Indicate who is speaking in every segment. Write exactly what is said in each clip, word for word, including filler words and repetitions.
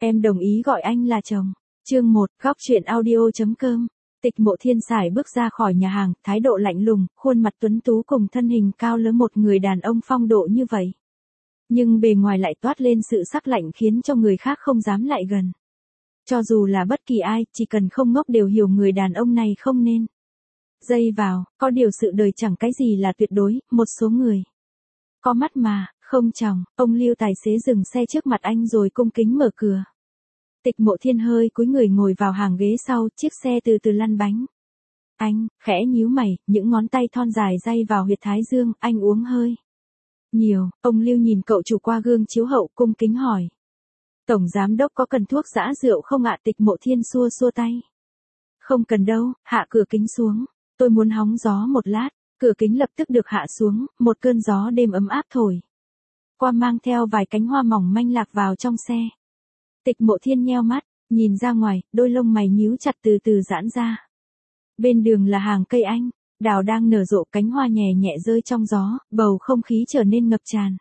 Speaker 1: Em đồng ý gọi anh là chồng. Chương một, góc truyện audio chấm com. Tịch Mộ Thiên sải bước ra khỏi nhà hàng, thái độ lạnh lùng, khuôn mặt tuấn tú cùng thân hình cao lớn một người đàn ông phong độ như vậy. Nhưng bề ngoài lại toát lên sự sắc lạnh khiến cho người khác không dám lại gần. Cho dù là bất kỳ ai, chỉ cần không ngốc đều hiểu người đàn ông này không nên dây vào, có điều sự đời chẳng cái gì là tuyệt đối, một số người có mắt mà, không tròng. Ông Lưu tài xế dừng xe trước mặt anh rồi cung kính mở cửa. Tịch Mộ Thiên hơi cúi người ngồi vào hàng ghế sau, chiếc xe từ từ lăn bánh. Anh, khẽ nhíu mày, những ngón tay thon dài day vào huyệt thái dương, anh uống hơi nhiều. Ông Lưu nhìn cậu chủ qua gương chiếu hậu, cung kính hỏi. Tổng giám đốc có cần thuốc giã rượu không ạ? Tịch Mộ Thiên xua xua tay. Không cần đâu, hạ cửa kính xuống. Tôi muốn hóng gió một lát. Cửa kính lập tức được hạ xuống, một cơn gió đêm ấm áp thổi qua, mang theo vài cánh hoa mỏng manh lạc vào trong xe. Tịch Mộ Thiên nheo mắt, nhìn ra ngoài, đôi lông mày nhíu chặt từ từ giãn ra. Bên đường là hàng cây anh đào đang nở rộ, cánh hoa nhẹ nhẹ rơi trong gió, bầu không khí trở nên ngập tràn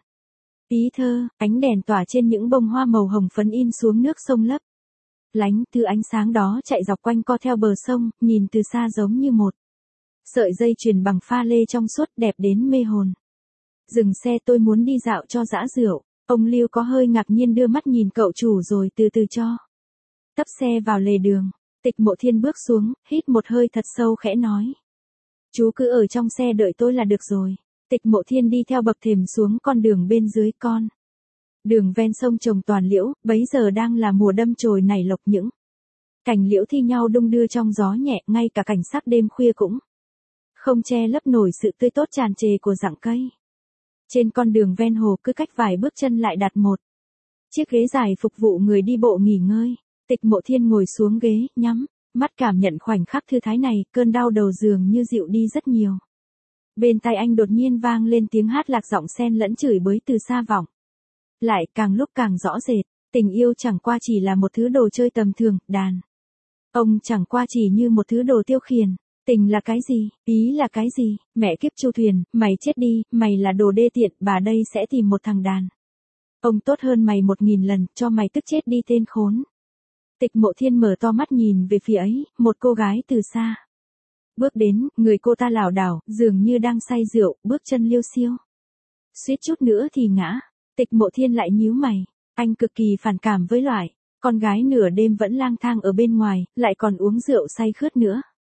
Speaker 1: ý thơ. Ánh đèn tỏa trên những bông hoa màu hồng phấn in xuống nước sông lấp lánh, thứ ánh sáng đó chạy dọc quanh co theo bờ sông, nhìn từ xa giống như một sợi dây chuyền bằng pha lê trong suốt, đẹp đến mê hồn. Dừng xe, tôi muốn đi dạo cho dã rượu. Ông Lưu có hơi ngạc nhiên đưa mắt nhìn cậu chủ rồi từ từ cho tấp xe vào lề đường. Tịch Mộ Thiên bước xuống, hít một hơi thật sâu khẽ nói. Chú cứ ở trong xe đợi tôi là được rồi. Tịch Mộ Thiên đi theo bậc thềm xuống con đường bên dưới con đường ven sông trồng toàn liễu, bấy giờ đang là mùa đâm chồi nảy lộc, những cành liễu thi nhau đung đưa trong gió nhẹ, ngay cả cảnh sắc đêm khuya cũng không che lấp nổi sự tươi tốt tràn trề của rặng cây. Trên con đường ven hồ, cứ cách vài bước chân lại đặt một chiếc ghế dài phục vụ người đi bộ nghỉ ngơi. Tịch Mộ Thiên ngồi xuống ghế, nhắm mắt cảm nhận khoảnh khắc thư thái này, cơn đau đầu dường như dịu đi rất nhiều. Bên tai anh đột nhiên vang lên tiếng hát lạc giọng xen lẫn chửi bới từ xa vọng lại, càng lúc càng rõ rệt. Tình yêu chẳng qua chỉ là một thứ đồ chơi tầm thường, đàn ông chẳng qua chỉ như một thứ đồ tiêu khiển. Tình là cái gì? Ý là cái gì? Mẹ kiếp Chu Thuyền, mày chết đi, mày là đồ đê tiện, bà đây sẽ tìm một thằng đàn ông tốt hơn mày một nghìn lần, cho mày tức chết đi tên khốn. Tịch Mộ Thiên mở to mắt nhìn về phía ấy, một cô gái từ xa bước đến, người cô ta lảo đảo, dường như đang say rượu, bước chân liêu xiêu, suýt chút nữa thì ngã. Tịch Mộ Thiên lại nhíu mày, anh cực kỳ phản cảm với loại con gái nửa đêm vẫn lang thang ở bên ngoài, lại còn uống rượu say khướt nữa.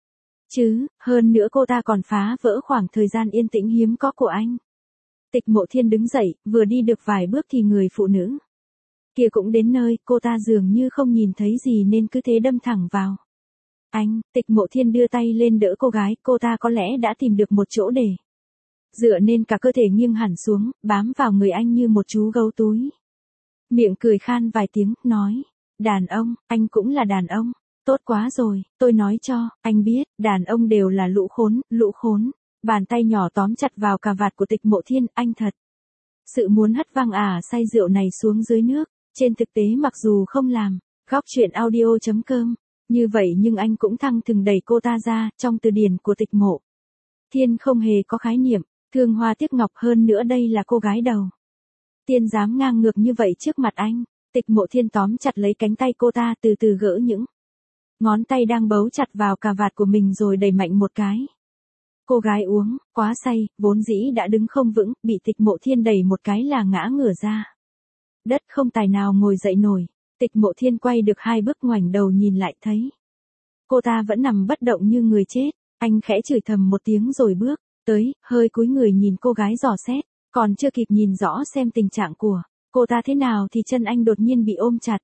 Speaker 1: Chứ, hơn nữa cô ta còn phá vỡ khoảng thời gian yên tĩnh hiếm có của anh. Tịch Mộ Thiên đứng dậy, vừa đi được vài bước thì người phụ nữ kia cũng đến nơi, cô ta dường như không nhìn thấy gì nên cứ thế đâm thẳng vào anh. Tịch Mộ Thiên đưa tay lên đỡ cô gái, cô ta có lẽ đã tìm được một chỗ để dựa nên cả cơ thể nghiêng hẳn xuống, bám vào người anh như một chú gấu túi. Miệng cười khan vài tiếng, nói, đàn ông, anh cũng là đàn ông. Tốt quá rồi, tôi nói cho, anh biết, đàn ông đều là lũ khốn, lũ khốn. Bàn tay nhỏ tóm chặt vào cà vạt của Tịch Mộ Thiên, anh thật sự muốn hất văng ả say rượu này xuống dưới nước. Trên thực tế mặc dù không làm góc truyện audio chấm com như vậy nhưng anh cũng thăng thừng đẩy cô ta ra. Trong từ điển của Tịch Mộ Thiên không hề có khái niệm thương hoa tiếc ngọc, hơn nữa đây là cô gái đầu tiên dám ngang ngược như vậy trước mặt anh. Tịch Mộ Thiên tóm chặt lấy cánh tay cô ta, từ từ gỡ những ngón tay đang bấu chặt vào cà vạt của mình rồi đẩy mạnh một cái. Cô gái uống quá say, vốn dĩ đã đứng không vững, bị Tịch Mộ Thiên đẩy một cái là ngã ngửa ra đất, không tài nào ngồi dậy nổi. Tịch Mộ Thiên quay được hai bước, ngoảnh đầu nhìn lại thấy cô ta vẫn nằm bất động như người chết. Anh khẽ chửi thầm một tiếng rồi bước tới, hơi cúi người nhìn cô gái dò xét. Còn chưa kịp nhìn rõ xem tình trạng của cô ta thế nào thì chân anh đột nhiên bị ôm chặt.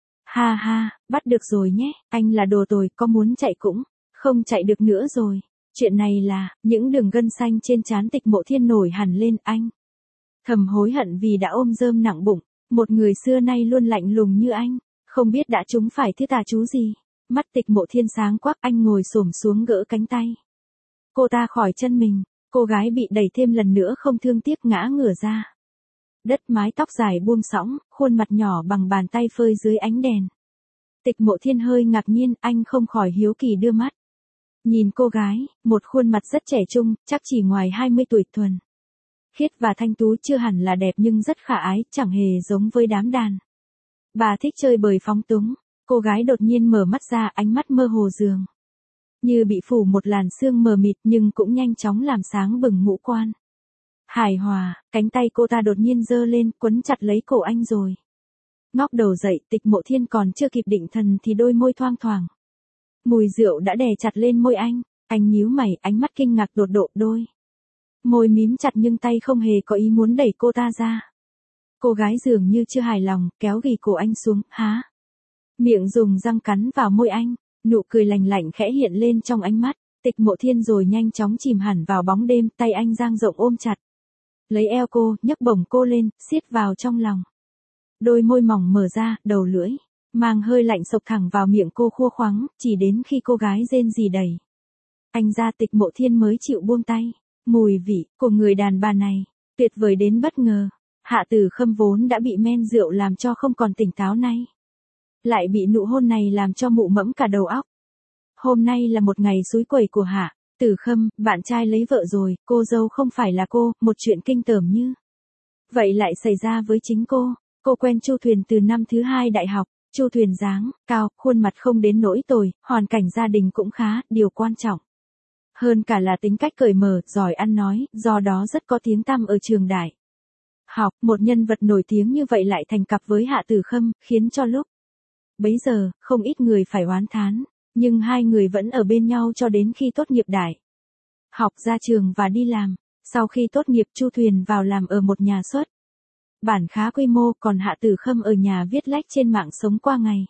Speaker 1: Ha ha, bắt được rồi nhé, anh là đồ tồi, có muốn chạy cũng không chạy được nữa rồi. Chuyện này là, những đường gân xanh trên trán Tịch Mộ Thiên nổi hẳn lên. Anh thầm hối hận vì đã ôm rơm nặng bụng, một người xưa nay luôn lạnh lùng như anh, không biết đã trúng phải thứ tà chú gì. Mắt Tịch Mộ Thiên sáng quắc, anh ngồi xổm xuống gỡ cánh tay cô ta khỏi chân mình. Cô gái bị đẩy thêm lần nữa không thương tiếc ngã ngửa ra đất, mái tóc dài buông xõng, khuôn mặt nhỏ bằng bàn tay phơi dưới ánh đèn. Tịch Mộ Thiên hơi ngạc nhiên, anh không khỏi hiếu kỳ đưa mắt nhìn cô gái, một khuôn mặt rất trẻ trung, chắc chỉ ngoài hai mươi tuổi, thuần khiết và thanh tú, chưa hẳn là đẹp nhưng rất khả ái, chẳng hề giống với đám đàn Bà thích chơi bời phóng túng. Cô gái đột nhiên mở mắt ra, ánh mắt mơ hồ dường như bị phủ một làn sương mờ mịt, nhưng cũng nhanh chóng làm sáng bừng ngũ quan. Hài hòa, cánh tay cô ta đột nhiên giơ lên, quấn chặt lấy cổ anh rồi. Ngóc đầu dậy, Tịch Mộ Thiên còn chưa kịp định thần thì đôi môi thoang thoảng. Mùi rượu đã đè chặt lên môi anh, anh nhíu mày, ánh mắt kinh ngạc đột độ, đôi môi mím chặt nhưng tay không hề có ý muốn đẩy cô ta ra. Cô gái dường như chưa hài lòng, kéo ghì cổ anh xuống, há miệng dùng răng cắn vào môi anh, nụ cười lành lạnh khẽ hiện lên trong ánh mắt. Tịch Mộ Thiên rồi nhanh chóng chìm hẳn vào bóng đêm, tay anh dang rộng ôm chặt lấy eo cô, nhấc bổng cô lên, siết vào trong lòng. Đôi môi mỏng mở ra, đầu lưỡi mang hơi lạnh xộc thẳng vào miệng cô khua khoắng, chỉ đến khi cô gái rên rỉ đẩy anh ra, Tịch Mộ Thiên mới chịu buông tay. Mùi vị của người đàn bà này tuyệt vời đến bất ngờ. Hạ Tử Khâm vốn đã bị men rượu làm cho không còn tỉnh táo nay, lại bị nụ hôn này làm cho mụ mẫm cả đầu óc. Hôm nay là một ngày xúi quẩy của Hạ Tử Khâm, bạn trai lấy vợ rồi, cô dâu không phải là cô, một chuyện kinh tởm như vậy lại xảy ra với chính cô. Cô quen Chu Thuyền từ năm thứ hai đại học. Chu Thuyền dáng cao, khuôn mặt không đến nỗi tồi, hoàn cảnh gia đình cũng khá, điều quan trọng hơn cả là tính cách cởi mở, giỏi ăn nói, do đó rất có tiếng tăm ở trường đại học. Một nhân vật nổi tiếng như vậy lại thành cặp với Hạ Tử Khâm, khiến cho lúc bấy giờ, không ít người phải oán thán, nhưng hai người vẫn ở bên nhau cho đến khi tốt nghiệp đại học ra trường và đi làm. Sau khi tốt nghiệp, Chu Thuyền vào làm ở một nhà xuất bản khá quy mô, còn Hạ Tử Khâm ở nhà viết lách trên mạng sống qua ngày.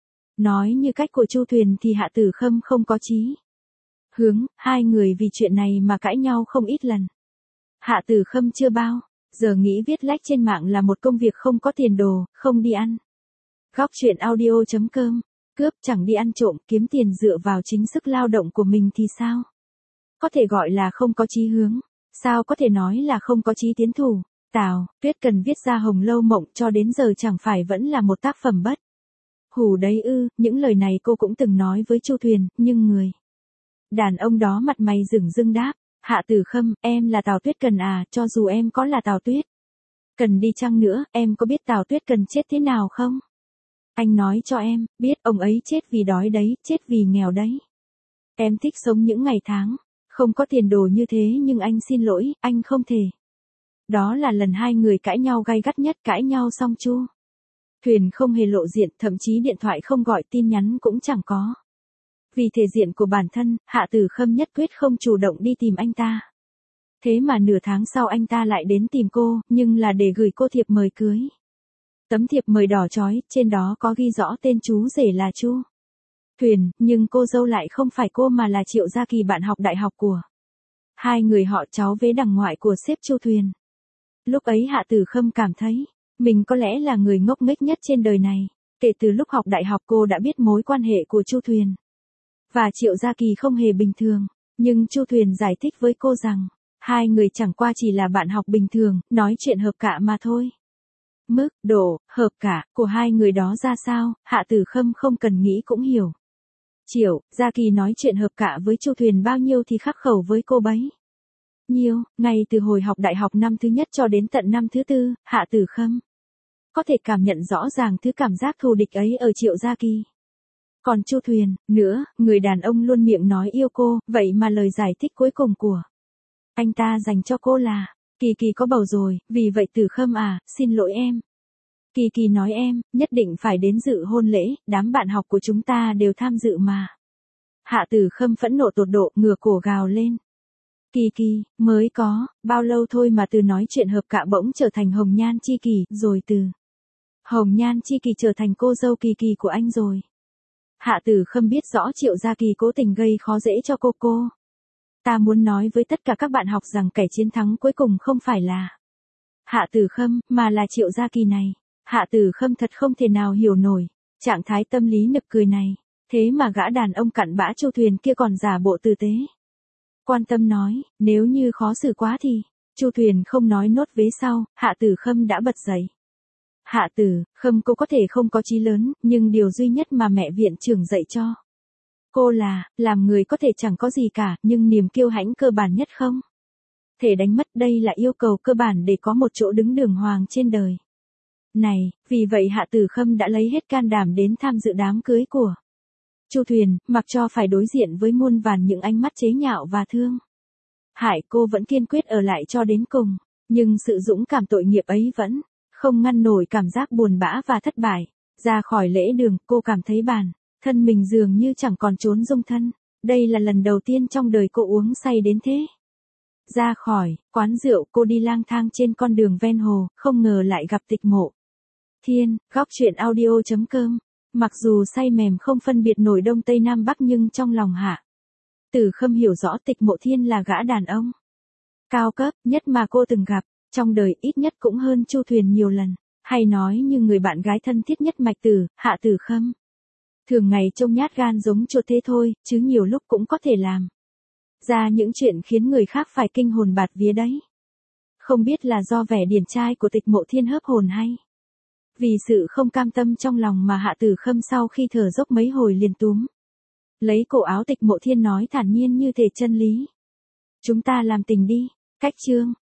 Speaker 1: Nói như cách của Chu Thuyền thì Hạ Tử Khâm không có chí hướng, hai người vì chuyện này mà cãi nhau không ít lần. Hạ Tử Khâm chưa bao giờ nghĩ viết lách trên mạng là một công việc không có tiền đồ, không đi ăn góc chuyện audio chấm com, cướp, chẳng đi ăn trộm, kiếm tiền dựa vào chính sức lao động của mình thì sao có thể gọi là không có chí hướng, sao có thể nói là không có chí tiến thủ. Tào Tuyết Cần viết ra Hồng Lâu Mộng cho đến giờ chẳng phải vẫn là một tác phẩm bất hủ đấy ư? Những lời này cô cũng từng nói với Chu Thuyền, nhưng người đàn ông đó mặt mày rừng rưng đáp: Hạ Tử Khâm, em là Tào Tuyết Cần à? Cho dù em có là Tào Tuyết Cần đi chăng nữa, em có biết Tào Tuyết Cần chết thế nào không? Anh nói cho em biết, ông ấy chết vì đói đấy, chết vì nghèo đấy. Em thích sống những ngày tháng không có tiền đồ như thế, nhưng anh xin lỗi, anh không thể. Đó là lần hai người cãi nhau gay gắt nhất. Cãi nhau xong Chu Thuyền không hề lộ diện, thậm chí điện thoại không gọi, tin nhắn cũng chẳng có. Vì thể diện của bản thân, Hạ Tử Khâm nhất quyết không chủ động đi tìm anh ta. Thế mà nửa tháng sau anh ta lại đến tìm cô, nhưng là để gửi cô thiệp mời cưới. Tấm thiệp mời đỏ chói, trên đó có ghi rõ tên chú rể là Chu Thuyền, nhưng cô dâu lại không phải cô mà là Triệu Gia Kỳ, bạn học đại học của hai người họ, cháu vế đằng ngoại của sếp Chu Thuyền. Lúc ấy Hạ Tử Khâm cảm thấy mình có lẽ là người ngốc nghếch nhất trên đời này. Kể từ lúc học đại học cô đã biết mối quan hệ của Chu Thuyền và Triệu Gia Kỳ không hề bình thường, nhưng Chu Thuyền giải thích với cô rằng hai người chẳng qua chỉ là bạn học bình thường, nói chuyện hợp cạ mà thôi. Mức độ hợp cạ của hai người đó ra sao, Hạ Tử Khâm không cần nghĩ cũng hiểu. Triệu Gia Kỳ nói chuyện hợp cạ với Chu Thuyền bao nhiêu thì khắc khẩu với cô bấy nhiêu. Ngay từ hồi học đại học năm thứ nhất cho đến tận năm thứ tư, Hạ Tử Khâm có thể cảm nhận rõ ràng thứ cảm giác thù địch ấy ở Triệu Gia Kỳ. Còn Chu Thuyền, nữa, người đàn ông luôn miệng nói yêu cô, vậy mà lời giải thích cuối cùng của anh ta dành cho cô là: Kỳ Kỳ có bầu rồi, vì vậy Tử Khâm à, xin lỗi em. Kỳ Kỳ nói em, nhất định phải đến dự hôn lễ, đám bạn học của chúng ta đều tham dự mà. Hạ Tử Khâm phẫn nộ tột độ, ngửa cổ gào lên. Kỳ Kỳ, mới có bao lâu thôi mà từ nói chuyện hợp cạ bỗng trở thành hồng nhan chi kỷ, rồi từ hồng nhan chi kỷ trở thành cô dâu kỳ kỳ của anh rồi. Hạ Tử Khâm biết rõ Triệu Gia Kỳ cố tình gây khó dễ cho cô cô. Ta muốn nói với tất cả các bạn học rằng kẻ chiến thắng cuối cùng không phải là Hạ Tử Khâm, mà là Triệu Gia Kỳ này. Hạ Tử Khâm thật không thể nào hiểu nổi trạng thái tâm lý nực cười này. Thế mà gã đàn ông cặn bã Chu Thuyền kia còn giả bộ tử tế, quan tâm nói, nếu như khó xử quá thì. Chu Thuyền không nói nốt vế sau, Hạ Tử Khâm đã bật dậy. Hạ Tử Khâm, cô có thể không có chí lớn, nhưng điều duy nhất mà mẹ viện trưởng dạy cho cô là, làm người có thể chẳng có gì cả, nhưng niềm kiêu hãnh cơ bản nhất không thể đánh mất. Đây là yêu cầu cơ bản để có một chỗ đứng đường hoàng trên đời. Này, vì vậy Hạ Tử Khâm đã lấy hết can đảm đến tham dự đám cưới của Chu Thuyền, mặc cho phải đối diện với muôn vàn những ánh mắt chế nhạo và thương hại, cô vẫn kiên quyết ở lại cho đến cùng, nhưng sự dũng cảm tội nghiệp ấy vẫn không ngăn nổi cảm giác buồn bã và thất bại. Ra khỏi lễ đường, cô cảm thấy bản thân mình dường như chẳng còn chốn dung thân. Đây là lần đầu tiên trong đời cô uống say đến thế. Ra khỏi quán rượu, cô đi lang thang trên con đường ven hồ, không ngờ lại gặp Tịch Mộ Thiên. Góc truyện audio chấm com. Mặc dù say mềm không phân biệt nổi đông tây nam bắc, nhưng trong lòng Hạ Tử Khâm hiểu rõ Tịch Mộ Thiên là gã đàn ông cao cấp nhất mà cô từng gặp, trong đời ít nhất cũng hơn Chu Thuyền nhiều lần, hay nói như người bạn gái thân thiết nhất Mạch Tử, Hạ Tử Khâm. Thường ngày trông nhát gan giống chuột thế thôi, chứ nhiều lúc cũng có thể làm ra những chuyện khiến người khác phải kinh hồn bạt vía đấy. Không biết là do vẻ điển trai của Tịch Mộ Thiên hớp hồn, hay vì sự không cam tâm trong lòng mà Hạ Tử Khâm sau khi thở dốc mấy hồi liền túm lấy cổ áo Tịch Mộ Thiên nói thản nhiên như thể chân lý: chúng ta làm tình đi. Cách chương